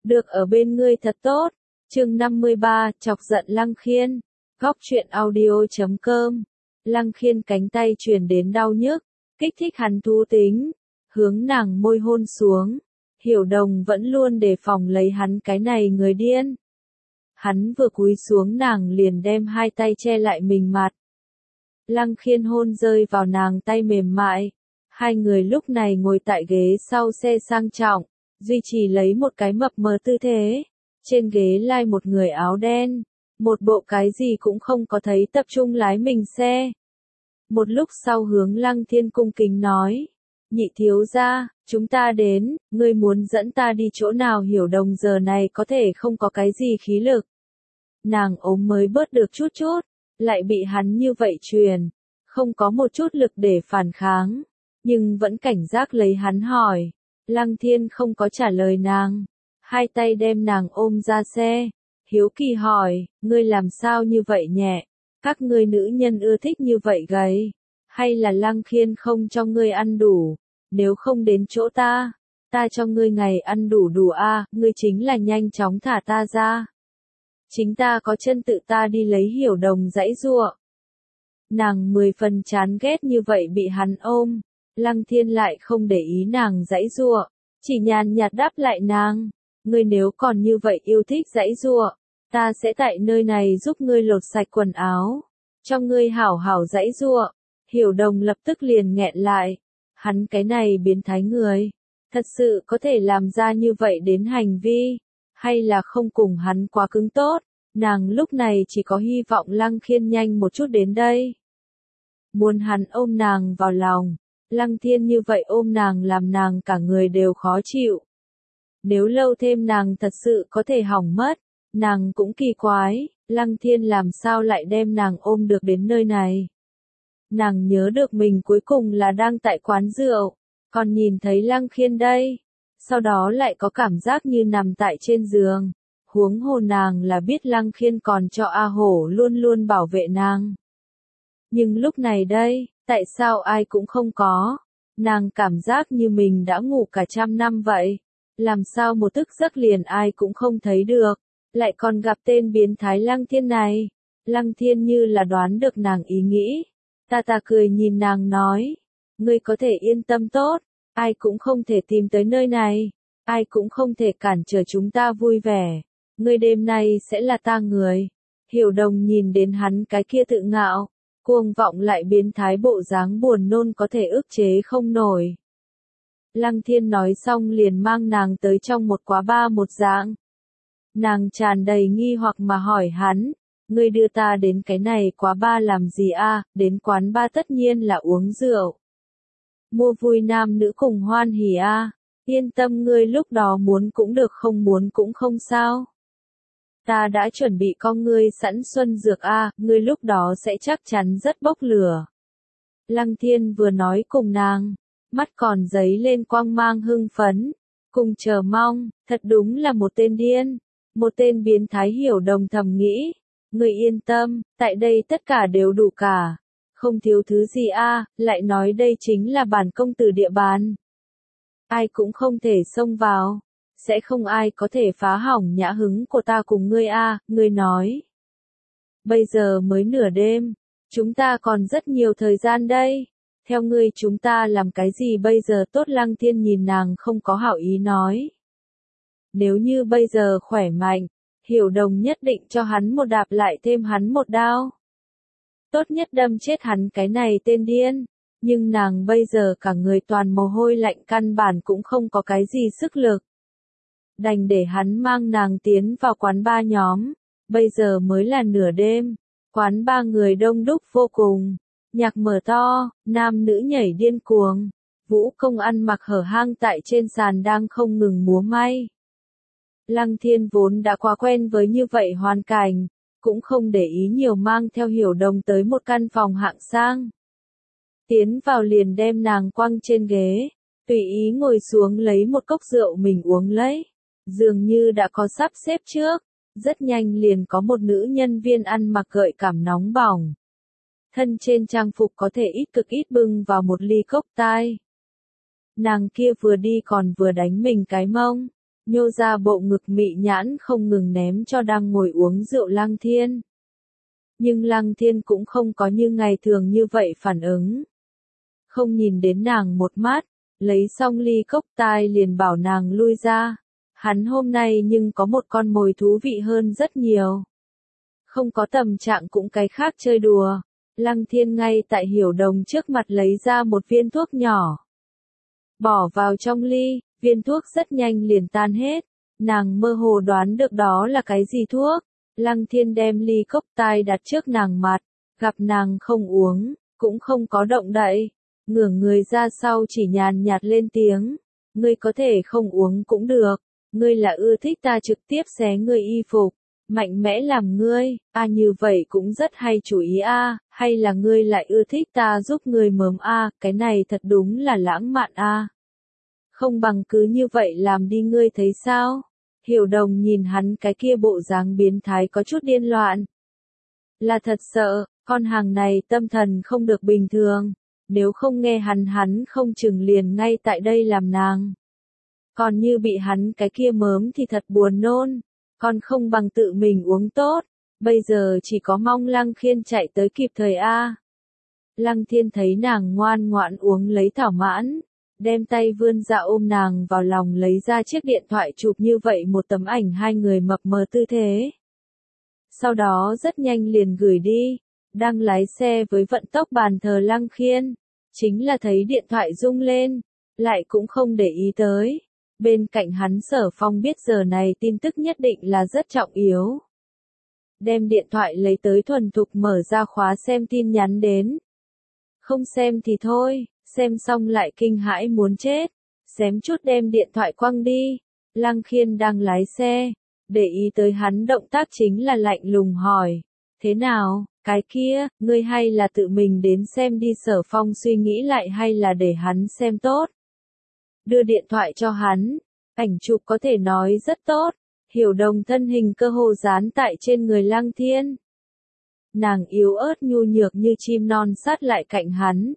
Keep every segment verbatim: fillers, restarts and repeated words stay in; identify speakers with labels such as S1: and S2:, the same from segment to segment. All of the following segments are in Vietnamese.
S1: được ở bên ngươi thật tốt. Chương năm mươi ba, chọc giận Lăng Khiên. Góc truyện audio chấm com. Lăng Khiên cánh tay truyền đến đau nhức, kích thích hắn thú tính, hướng nàng môi hôn xuống. Hiểu Đồng vẫn luôn đề phòng lấy hắn cái này người điên. Hắn vừa cúi xuống nàng liền đem hai tay che lại mình mặt. Lăng Khiên hôn rơi vào nàng tay mềm mại. Hai người lúc này ngồi tại ghế sau xe sang trọng, duy trì lấy một cái mập mờ tư thế. Trên ghế lai một người áo đen, một bộ cái gì cũng không có thấy tập trung lái mình xe. Một lúc sau hướng Lăng Thiên cung kính nói, nhị thiếu gia, chúng ta đến, ngươi muốn dẫn ta đi chỗ nào? Hiểu Đồng giờ này có thể không có cái gì khí lực. Nàng ốm mới bớt được chút chút, lại bị hắn như vậy truyền, không có một chút lực để phản kháng, nhưng vẫn cảnh giác lấy hắn hỏi. Lăng Thiên không có trả lời nàng, hai tay đem nàng ôm ra xe, hiếu kỳ hỏi, ngươi làm sao như vậy nhẹ, các ngươi nữ nhân ưa thích như vậy gầy, hay là Lăng Khiên không cho ngươi ăn đủ, nếu không đến chỗ ta, ta cho ngươi ngày ăn đủ đủ a, à, ngươi chính là nhanh chóng thả ta ra. Chính ta có chân tự ta đi lấy. Hiểu Đồng giãy giụa. Nàng mười phần chán ghét như vậy bị hắn ôm, Lăng Thiên lại không để ý nàng giãy giụa, chỉ nhàn nhạt đáp lại nàng, ngươi nếu còn như vậy yêu thích giãy giụa, ta sẽ tại nơi này giúp ngươi lột sạch quần áo, cho ngươi hảo hảo giãy giụa. Hiểu Đồng lập tức liền nghẹn lại, hắn cái này biến thái người, thật sự có thể làm ra như vậy đến hành vi, hay là không cùng hắn quá cứng tốt, nàng lúc này chỉ có hy vọng Lăng Khiên nhanh một chút đến đây. Muốn hắn ôm nàng vào lòng, Lăng Thiên như vậy ôm nàng làm nàng cả người đều khó chịu. Nếu lâu thêm nàng thật sự có thể hỏng mất, nàng cũng kỳ quái, Lăng Thiên làm sao lại đem nàng ôm được đến nơi này. Nàng nhớ được mình cuối cùng là đang tại quán rượu, còn nhìn thấy Lăng Khiên đây. Sau đó lại có cảm giác như nằm tại trên giường, huống hồ nàng là biết Lăng Khiên còn cho A Hổ luôn luôn bảo vệ nàng. Nhưng lúc này đây, tại sao ai cũng không có, nàng cảm giác như mình đã ngủ cả trăm năm vậy, làm sao một thức giấc liền ai cũng không thấy được, lại còn gặp tên biến thái Lăng Thiên này. Lăng Thiên như là đoán được nàng ý nghĩ, ta ta cười nhìn nàng nói, ngươi có thể yên tâm tốt. Ai cũng không thể tìm tới nơi này, ai cũng không thể cản trở chúng ta vui vẻ, ngươi đêm nay sẽ là ta người. Hiểu Đồng nhìn đến hắn cái kia tự ngạo, cuồng vọng lại biến thái bộ dáng buồn nôn có thể ức chế không nổi. Lăng Thiên nói xong liền mang nàng tới trong một quán bar một dạng. Nàng tràn đầy nghi hoặc mà hỏi hắn, ngươi đưa ta đến cái này quán bar làm gì a? Đến quán bar tất nhiên là uống rượu. Mua vui nam nữ cùng hoan hỉ a, à. Yên tâm, ngươi lúc đó muốn cũng được, không muốn cũng không sao. Ta đã chuẩn bị con ngươi sẵn xuân dược a, à, ngươi lúc đó sẽ chắc chắn rất bốc lửa. Lăng Thiên vừa nói cùng nàng, mắt còn giấy lên quang mang hưng phấn, cùng chờ mong, thật đúng là một tên điên, một tên biến thái. Hiểu Đồng thầm nghĩ, ngươi yên tâm, tại đây tất cả đều đủ cả. Không thiếu thứ gì a, à, lại nói đây chính là bản công tử địa bàn. Ai cũng không thể xông vào, sẽ không ai có thể phá hỏng nhã hứng của ta cùng ngươi a, à, ngươi nói. Bây giờ mới nửa đêm, chúng ta còn rất nhiều thời gian đây, theo ngươi chúng ta làm cái gì bây giờ tốt? Lăng Thiên nhìn nàng không có hảo ý nói. Nếu như bây giờ khỏe mạnh, Hiểu Đồng nhất định cho hắn một đạp lại thêm hắn một đao. Tốt nhất đâm chết hắn cái này tên điên, nhưng nàng bây giờ cả người toàn mồ hôi lạnh, căn bản cũng không có cái gì sức lực. Đành để hắn mang nàng tiến vào quán bar nhóm, bây giờ mới là nửa đêm, quán bar người đông đúc vô cùng, nhạc mở to, nam nữ nhảy điên cuồng, vũ công ăn mặc hở hang tại trên sàn đang không ngừng múa may. Lăng Thiên vốn đã quá quen với như vậy hoàn cảnh, cũng không để ý nhiều, mang theo Hiểu Đồng tới một căn phòng hạng sang. Tiến vào liền đem nàng quăng trên ghế, tùy ý ngồi xuống lấy một cốc rượu mình uống lấy. Dường như đã có sắp xếp trước, rất nhanh liền có một nữ nhân viên ăn mặc gợi cảm nóng bỏng. Thân trên trang phục có thể ít cực ít bưng vào một ly cốc tai. Nàng kia vừa đi còn vừa đánh mình cái mông, nhô ra bộ ngực mị nhãn không ngừng ném cho đang ngồi uống rượu Lăng Thiên. Nhưng Lăng Thiên cũng không có như ngày thường như vậy phản ứng. Không nhìn đến nàng một mắt, lấy xong ly cốc tai liền bảo nàng lui ra. Hắn hôm nay nhưng có một con mồi thú vị hơn rất nhiều. Không có tầm trạng cũng cái khác chơi đùa. Lăng Thiên ngay tại Hiểu Đồng trước mặt lấy ra một viên thuốc nhỏ. Bỏ vào trong ly, viên thuốc rất nhanh liền tan hết. Nàng mơ hồ đoán được đó là cái gì thuốc. Lăng Thiên đem ly cốc tai đặt trước nàng mặt, gặp nàng không uống, cũng không có động đậy. Ngửa người ra sau chỉ nhàn nhạt lên tiếng. Ngươi có thể không uống cũng được. Ngươi là ưa thích ta trực tiếp xé ngươi y phục. Mạnh mẽ làm ngươi, à như vậy cũng rất hay chủ ý a, à, hay là ngươi lại ưa thích ta giúp ngươi mớm a, à, cái này thật đúng là lãng mạn a. À. Không bằng cứ như vậy làm đi ngươi thấy sao? Hiểu Đồng nhìn hắn cái kia bộ dáng biến thái có chút điên loạn. Là thật sợ, con hàng này tâm thần không được bình thường, nếu không nghe hắn hắn không chừng liền ngay tại đây làm nàng. Còn như bị hắn cái kia mớm thì thật buồn nôn. Còn không bằng tự mình uống tốt, bây giờ chỉ có mong Lăng Khiên chạy tới kịp thời a. Lăng Thiên thấy nàng ngoan ngoãn uống lấy thỏa mãn, đem tay vươn ra ôm nàng vào lòng lấy ra chiếc điện thoại chụp như vậy một tấm ảnh hai người mập mờ tư thế. Sau đó rất nhanh liền gửi đi, đang lái xe với vận tốc bàn thờ Lăng Khiên, chính là thấy điện thoại rung lên, lại cũng không để ý tới. Bên cạnh hắn Sở Phong biết giờ này tin tức nhất định là rất trọng yếu. Đem điện thoại lấy tới thuần thục mở ra khóa xem tin nhắn đến. Không xem thì thôi, xem xong lại kinh hãi muốn chết. Xém chút đem điện thoại quăng đi. Lăng Khiên đang lái xe, để ý tới hắn động tác chính là lạnh lùng hỏi. Thế nào, cái kia, ngươi hay là tự mình đến xem đi? Sở Phong suy nghĩ lại hay là để hắn xem tốt. Đưa điện thoại cho hắn, ảnh chụp có thể nói rất tốt, Hiểu Đồng thân hình cơ hồ dán tại trên người Lăng Thiên. Nàng yếu ớt nhu nhược như chim non sát lại cạnh hắn.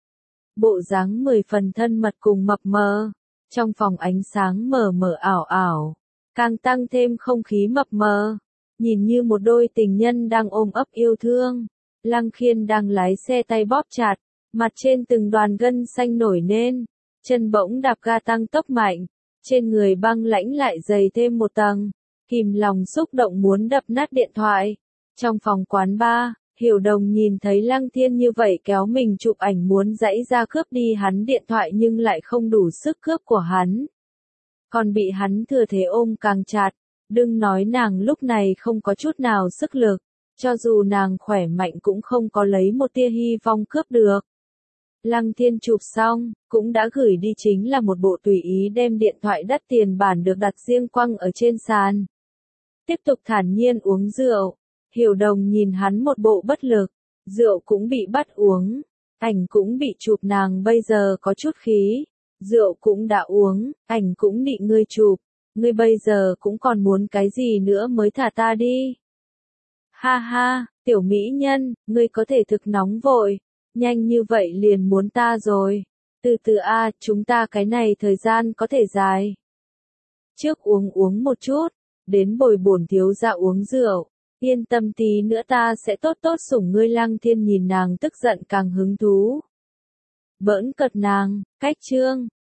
S1: Bộ dáng mười phần thân mật cùng mập mờ, trong phòng ánh sáng mờ mờ ảo ảo, càng tăng thêm không khí mập mờ, nhìn như một đôi tình nhân đang ôm ấp yêu thương. Lăng Khiên đang lái xe tay bóp chặt, mặt trên từng đoàn gân xanh nổi lên. Chân bỗng đạp ga tăng tốc mạnh, trên người băng lãnh lại dày thêm một tầng, kìm lòng xúc động muốn đập nát điện thoại. Trong phòng quán bar, Hiểu Đồng nhìn thấy Lăng Thiên như vậy kéo mình chụp ảnh muốn giãy ra cướp đi hắn điện thoại nhưng lại không đủ sức cướp của hắn. Còn bị hắn thừa thế ôm càng chặt, đừng nói nàng lúc này không có chút nào sức lực, cho dù nàng khỏe mạnh cũng không có lấy một tia hy vọng cướp được. Lăng Thiên chụp xong, cũng đã gửi đi chính là một bộ tùy ý đem điện thoại đắt tiền bản được đặt riêng quăng ở trên sàn. Tiếp tục thản nhiên uống rượu, Hiểu Đồng nhìn hắn một bộ bất lực, rượu cũng bị bắt uống, ảnh cũng bị chụp nàng bây giờ có chút khí, rượu cũng đã uống, ảnh cũng bị ngươi chụp, ngươi bây giờ cũng còn muốn cái gì nữa mới thả ta đi. Ha ha, tiểu mỹ nhân, ngươi có thể thực nóng vội. Nhanh như vậy liền muốn ta rồi. Từ từ a, à, chúng ta cái này thời gian có thể dài. Trước uống uống một chút, đến bồi bổn thiếu gia uống rượu. Yên tâm tí nữa ta sẽ tốt tốt sủng ngươi. Lăng Thiên nhìn nàng tức giận càng hứng thú. Bỡn cợt nàng, cách chương.